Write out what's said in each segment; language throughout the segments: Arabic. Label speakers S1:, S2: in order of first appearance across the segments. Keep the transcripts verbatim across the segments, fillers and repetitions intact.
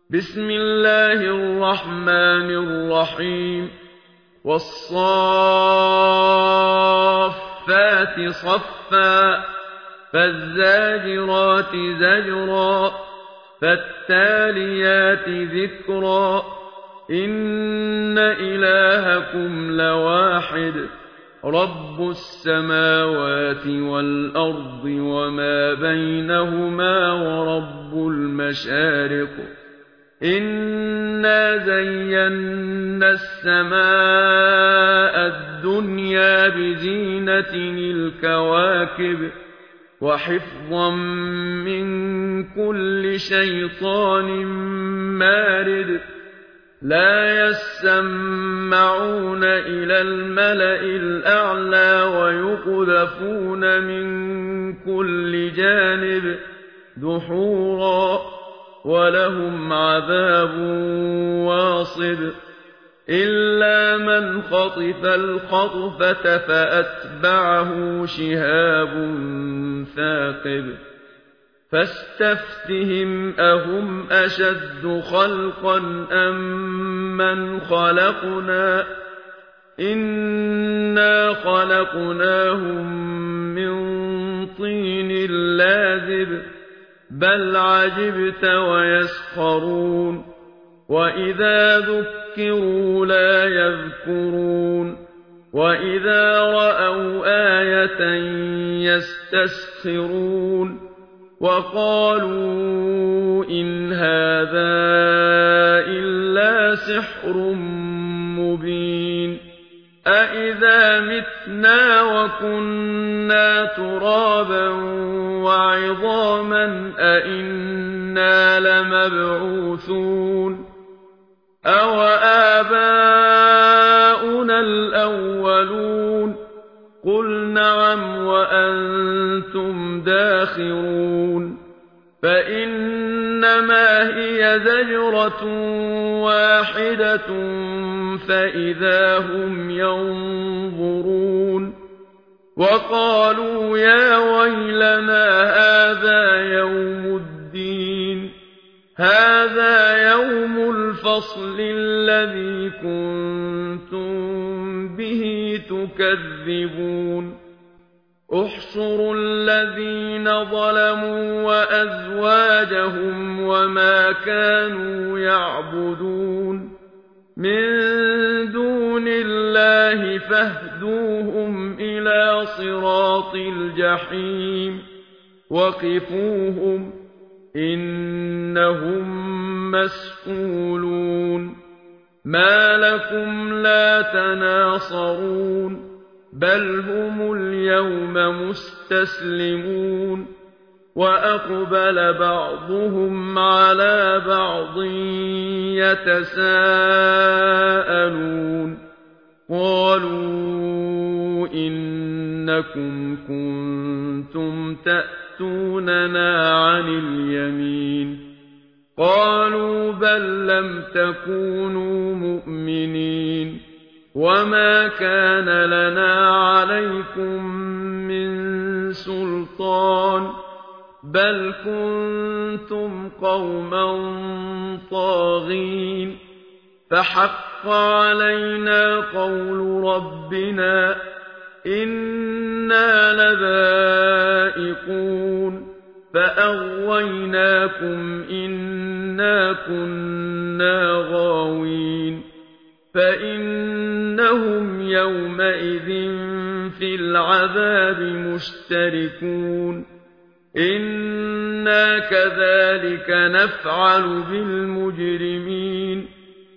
S1: بسم الله الرحمن الرحيم والصافات صفا فالزاجرات زجرا فالتاليات ذكرا إن إلهكم لواحد رب السماوات والأرض وما بينهما ورب المشارق إنا زينا السماء الدنيا بزينة الكواكب وحفظا من كل شيطان مارد لا يسمعون إلى الملأ الأعلى ويقذفون من كل جانب دحورا ولهم عذاب واصب إلا من خطف الخطفة فأتبعه شهاب ثاقب فاستفتهم أهم أشد خلقا أم من خلقنا إنا خلقناهم من طين لاذب بل عجبت ويسخرون وإذا ذكروا لا يذكرون وإذا رأوا آية يستسخرون وقالوا إن هذا إلا سحر مبين أإذا متنا وكنا ترابا وعظاما أإنا لمبعوثون أو آباؤنا الأولون قل نعم وأنتم داخرون فإنما هي زجرة واحدة فإذا هم ينظرون وقالوا يا ويلنا هذا يوم الدين هذا يوم الفصل الذي كنتم به تكذبون احشروا الذين ظلموا وأزواجهم وما كانوا يعبدون من دون الله فاهدوهم إلى صراط الجحيم وقفوهم إنهم مسئولون ما لكم لا تناصرون بل هم اليوم مستسلمون وأقبل بعضهم على بعض يتساءلون قالوا إنكم كنتم تأتوننا عن اليمين قالوا بل لم تكونوا مؤمنين وما كان لنا عليكم من سلطان بل كنتم قوما طاغين فحق علينا قول ربنا إنا لذائقون فأغويناكم إنا كنا غاوين فإنهم يومئذ في العذاب مشتركون إنا كذلك نفعل بالمجرمين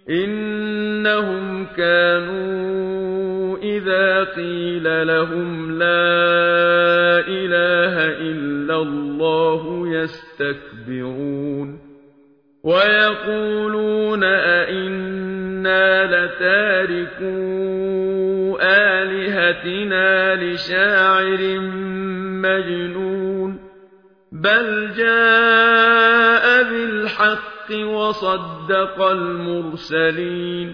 S1: إنهم كانوا إذا قيل لهم لا إله إلا الله يستكبرون ويقولون أئنا لتاركو آلهتنا لشاعر مجنون بل جاء بالحق وصدق المرسلين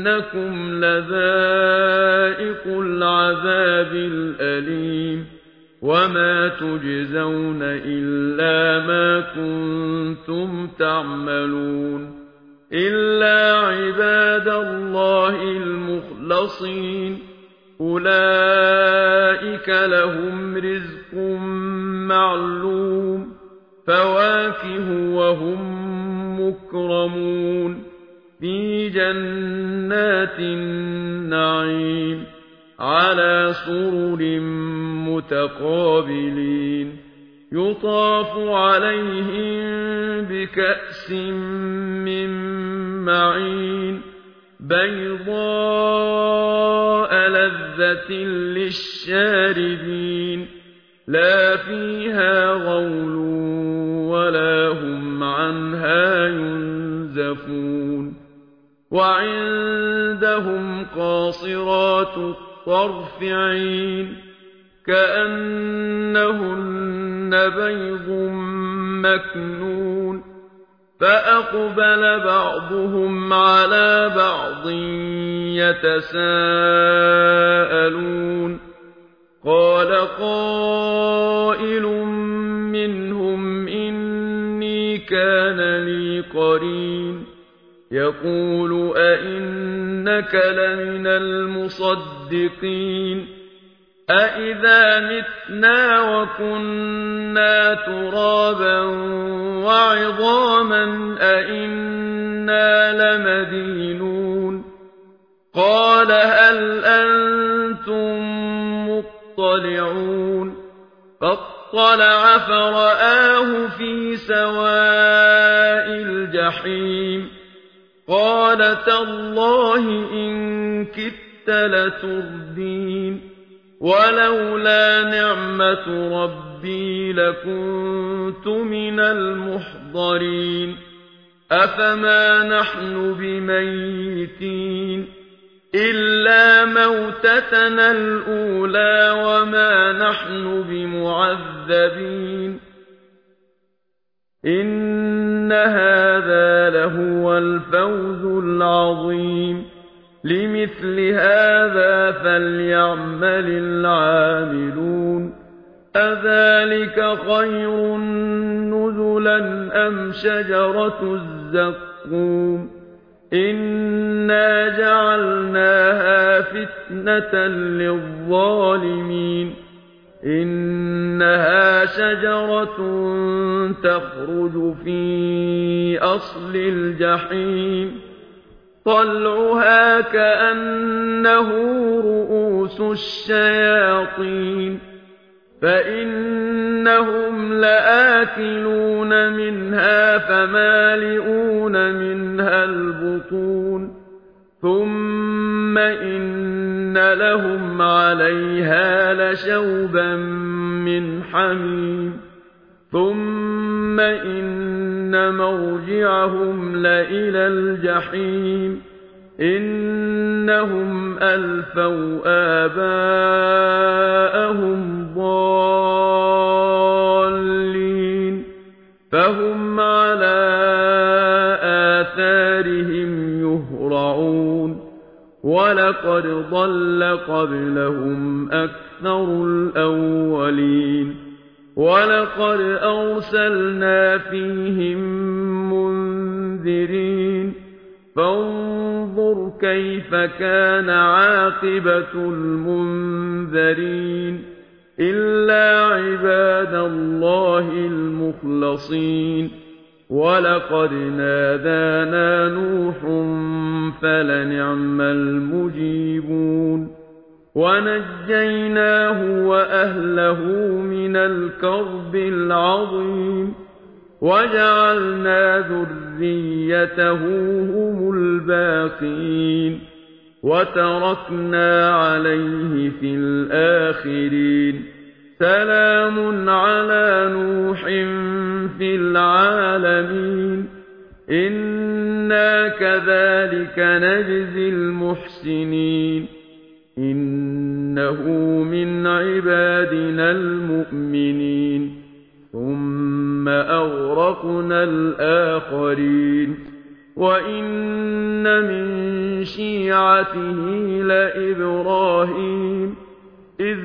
S1: إنكم لذائقو العذاب الأليم وما تجزون إلا ما كنتم تعملون إلا عباد الله المخلصين أولئك لهم رزق معلوم فواكه وهم مكرمون في جنات النعيم على سرر متقابلين يطاف عليهم بكأس من معين بيضاء لذة للشاربين لا فيها غول ولا هم عنها ينزفون وعندهم قاصرات الطرف عين كأنهن بيض مكنون فأقبل بعضهم على بعض يتساءلون قال قائل منهم إني كان لي قرين يقول أئنك لمن المصدقين أئذا متنا وكنا ترابا وعظاما أئنا لمدينون قال هل أنتم مطلعون فاطلع فرآه في سواء الجحيم قال تالله إن كدت لتردين ولولا نعمة ربي لكنت من المحضرين أفما نحن بميتين إلا موتتنا الأولى وما نحن بمعذبين إن هذا لهو الفوز العظيم لمثل هذا فليعمل العاملون أذلك خير نزلا أم شجرة الزقوم إنا جعلناها فتنة للظالمين إنها شجرة تخرج في أصل الجحيم طلعها كأنه رؤوس الشياطين فإنهم لآكلون منها فمالئون منها البطون ثم إن لهم عليها لشوبا من حميم ثم إن مرجعهم لإلى الجحيم إنهم ألفوا آباءهم ضالين فهم على آثارهم يهرعون ولقد ضل قبلهم أكثر الأولين ولقد أرسلنا فيهم منذرين فانظر كيف كان عاقبة المنذرين إلا عباد الله المخلصين ولقد نادانا نوح فلنعم المجيبون ونجيناه وأهله من الكرب العظيم وجعلنا ذريته هم الباقين وتركنا عليه في الآخرين سلام على نوح في العالمين إنا كذلك نجزي المحسنين إنه من عبادنا المؤمنين ثم أغرقنا الآخرين وإن من شيعته لإبراهيم إذ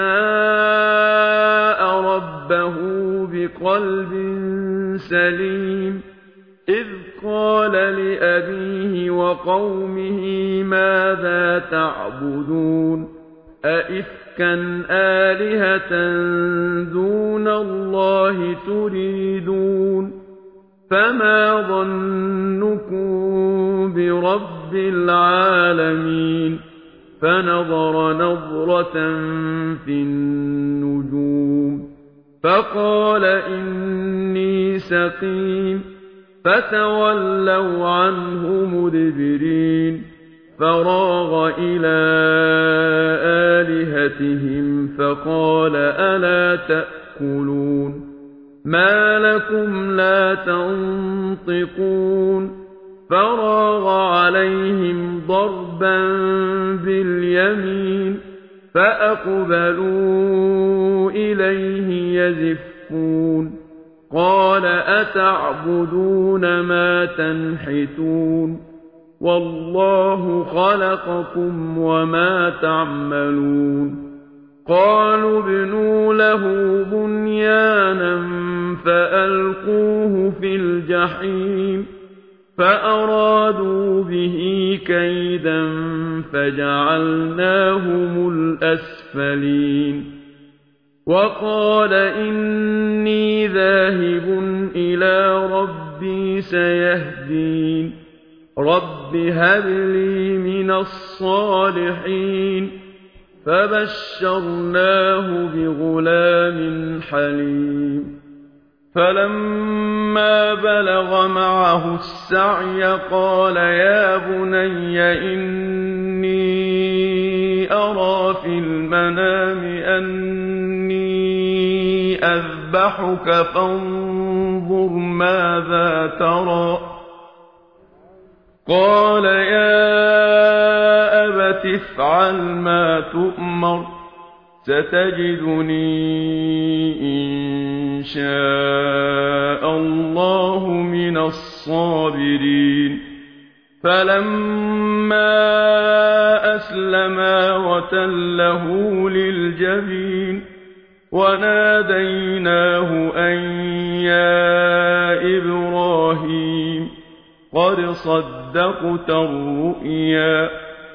S1: جاء ربه بقلب سليم إذ قال لأبيه وقومه ماذا تعبدون أئفكا آلهة دون الله تريدون فما ظنكم برب العالمين فنظر نظرة في النجوم فقال إني سقيم فتولوا عنه مدبرين فراغ إلى آلهتهم فقال ألا تأكلون ما لكم لا تنطقون فراغ عليهم ضربا باليمين فأقبلوا إليه يزفون قال أتعبدون ما تنحتون والله خلقكم وما تعملون قالوا ابنوا له بنيانا فألقوه في الجحيم فأرادوا به كيدا فجعلناهم الأسفلين وقال إني ذاهب إلى ربي سيهدين رب هب لي من الصالحين فبشرناه بغلام حليم فلما بلغ معه السعي قال يا بني إني أرى في المنام أني أذبحك فانظر ماذا ترى قال يا أبت افعل ما تؤمر ستجدني إن شاء الله من الصابرين فلما أسلما وتله للجبين وناديناه أن يا إبراهيم قد صدقت الرؤيا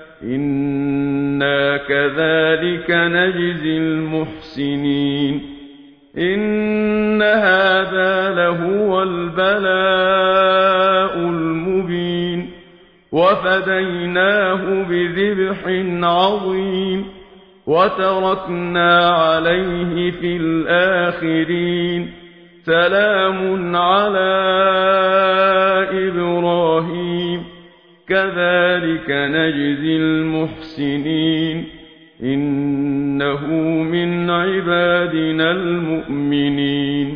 S1: إنا كذلك نجزي المحسنين إن هذا لهو البلاء المبين وفديناه بذبح عظيم وتركنا عليه في الآخرين سلام على إبراهيم كذلك نجزي المحسنين إنه من عبادنا المؤمنين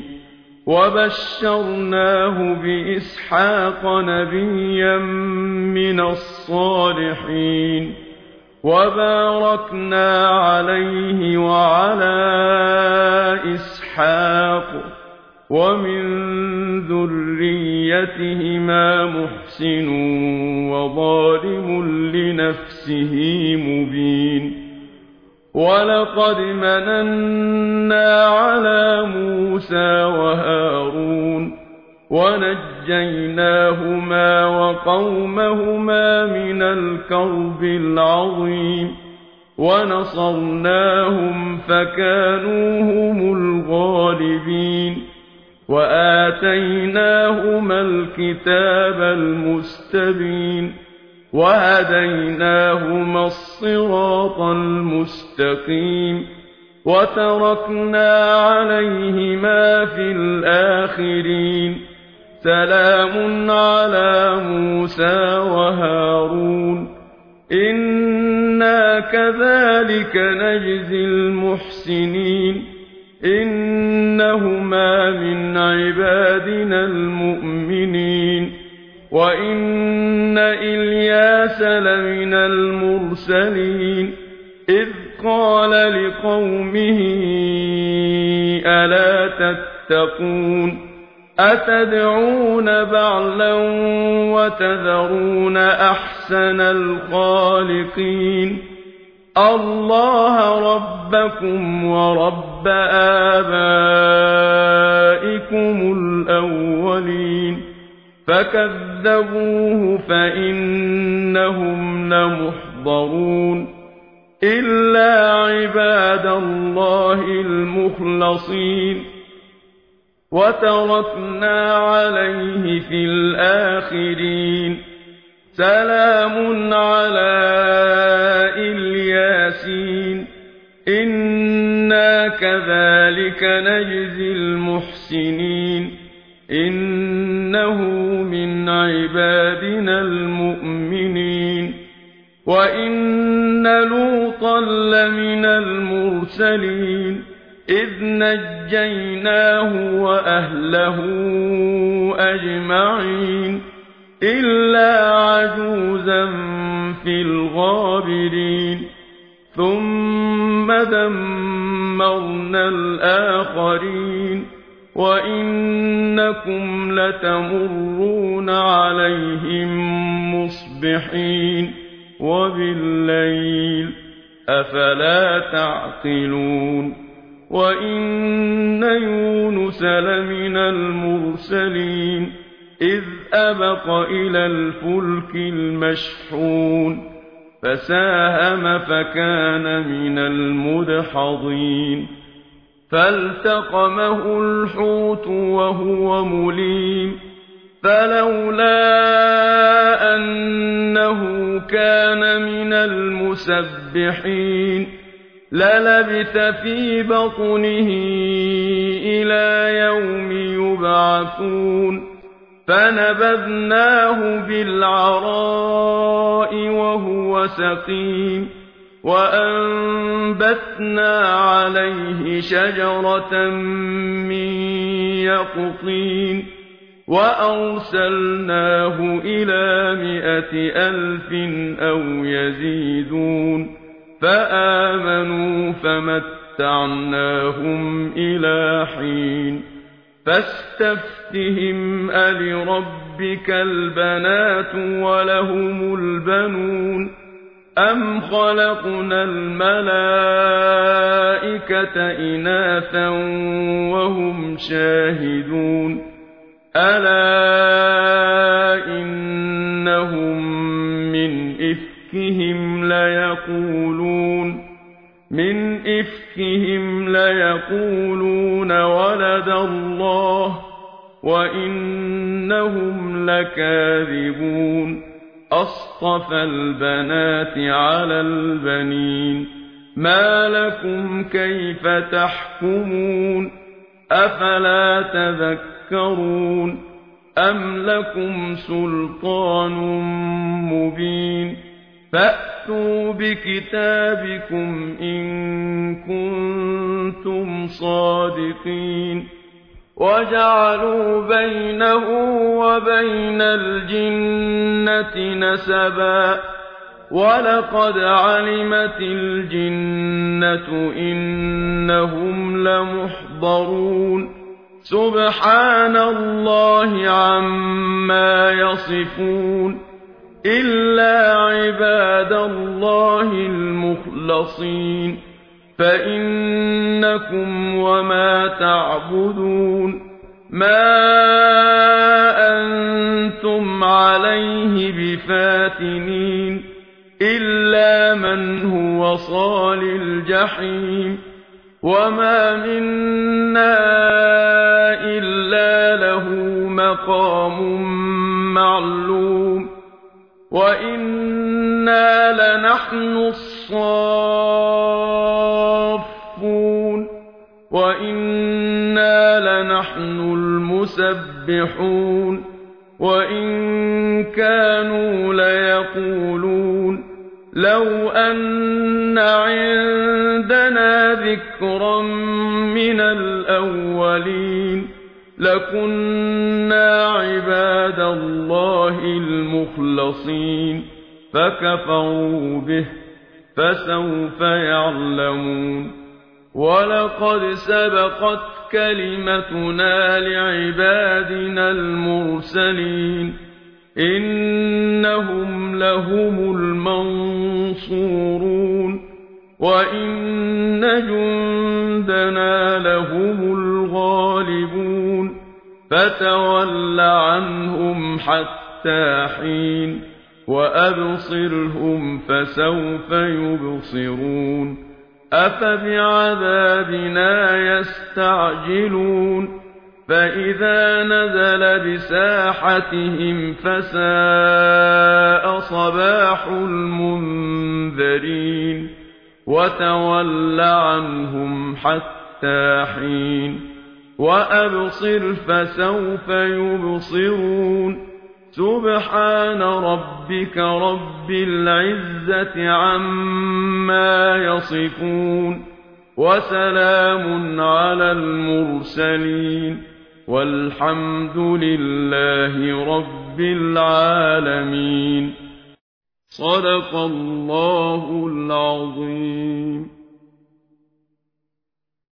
S1: وبشرناه بإسحاق نبيا من الصالحين وباركنا عليه وعلى إسحاق ومن ذريتهما محسن وظالم لنفسه مبين ولقد مننا على موسى وهارون ونجيناهما وقومهما من الكرب العظيم ونصرناهم فكانوا هم الغالبين وآتيناهما الكتاب المستبين وهديناهما الصراط المستقيم وتركنا عليهما في الآخرين سلام على موسى وهارون إنا كذلك نجزي المحسنين إنهما من عبادنا المؤمنين وإن إلياس لمن المرسلين إذ قال لقومه ألا تتقون أتدعون بعلا وتذرون أحسن الخالقين الله ربكم ورب آبائكم الأولين فكذبوه فإنهم لمحضرون إلا عباد الله المخلصين وتركنا عليه في الآخرين سلام على الياسين إنا كذلك نجزي المحسنين إنه من عبادنا المؤمنين وإن لوطا لمن المرسلين إذ نجيناه وأهله أجمعين إلا عجوزا في الغابرين ثم دمرنا الآخرين وإنكم لتمرون عليهم مصبحين وبالليل أفلا تعقلون وإن يونس لمن المرسلين إذ أبق إلى الفلك المشحون فساهم فكان من المدحضين فالتقمه الحوت وهو مليم فلولا أنه كان من المسبحين للبث في بطنه إلى يوم يبعثون فنبذناه بالعراء وهو سقيم وأنبتنا عليه شجرة من يقطين وأرسلناه إلى مائة ألف أو يزيدون فآمنوا فمتعناهم إلى حين فاستفتهم ألربك البنات ولهم البنون أم خلقنا الملائكة إناثا وهم شاهدون ألا إنهم من إفكهم ليقولون من إفكهم ليقولون ولد الله وإنهم لكاذبون أصطفى البنات على البنين ما لكم كيف تحكمون أفلا تذكرون أم لكم سلطان مبين فأتوا بكتابكم إن كنتم صادقين وجعلوا بينه وبين الجنة نسبا ولقد علمت الجنة إنهم لمحضرون سبحان الله عما يصفون إلا عباد الله المخلصين فإنكم وما تعبدون ما أنتم عليه بفاتنين إلا من هو صال الجحيم وما منا إلا له مقام معلوم وإنا لنحن الصافون وإنا لنحن المسبحون وإن كانوا ليقولون لو أن عندنا ذكرا من الأولين لكنا عباد الله المخلصين فكفروا به فسوف يعلمون ولقد سبقت كلمتنا لعبادنا المرسلين إنهم لهم المنصورون وَإِنَّ جُندَنَا لَهُمُ الْغَالِبُونَ فَتَوَلَّ عَنْهُمْ حَتَّىٰ حِينٍ وَأَبْصِرْهُمْ فَسَوْفَ يُبْصِرُونَ أَفَبِعَذَابِنَا يَسْتَعْجِلُونَ فَإِذَا نَزَلَ بِسَاحَتِهِمْ فَسَاءَ صَبَاحُ الْمُنذَرِينَ وَتَوَلَّ عَنْهُمْ حَتَّىٰ حِينٍ وَأَبْصِرْ فَسَوْفَ يُبْصِرُونَ سُبْحَانَ رَبِّكَ رَبِّ الْعِزَّةِ عَمَّا يَصِفُونَ وَسَلَامٌ عَلَى الْمُرْسَلِينَ وَالْحَمْدُ لِلَّهِ رَبِّ الْعَالَمِينَ صدق الله العظيم.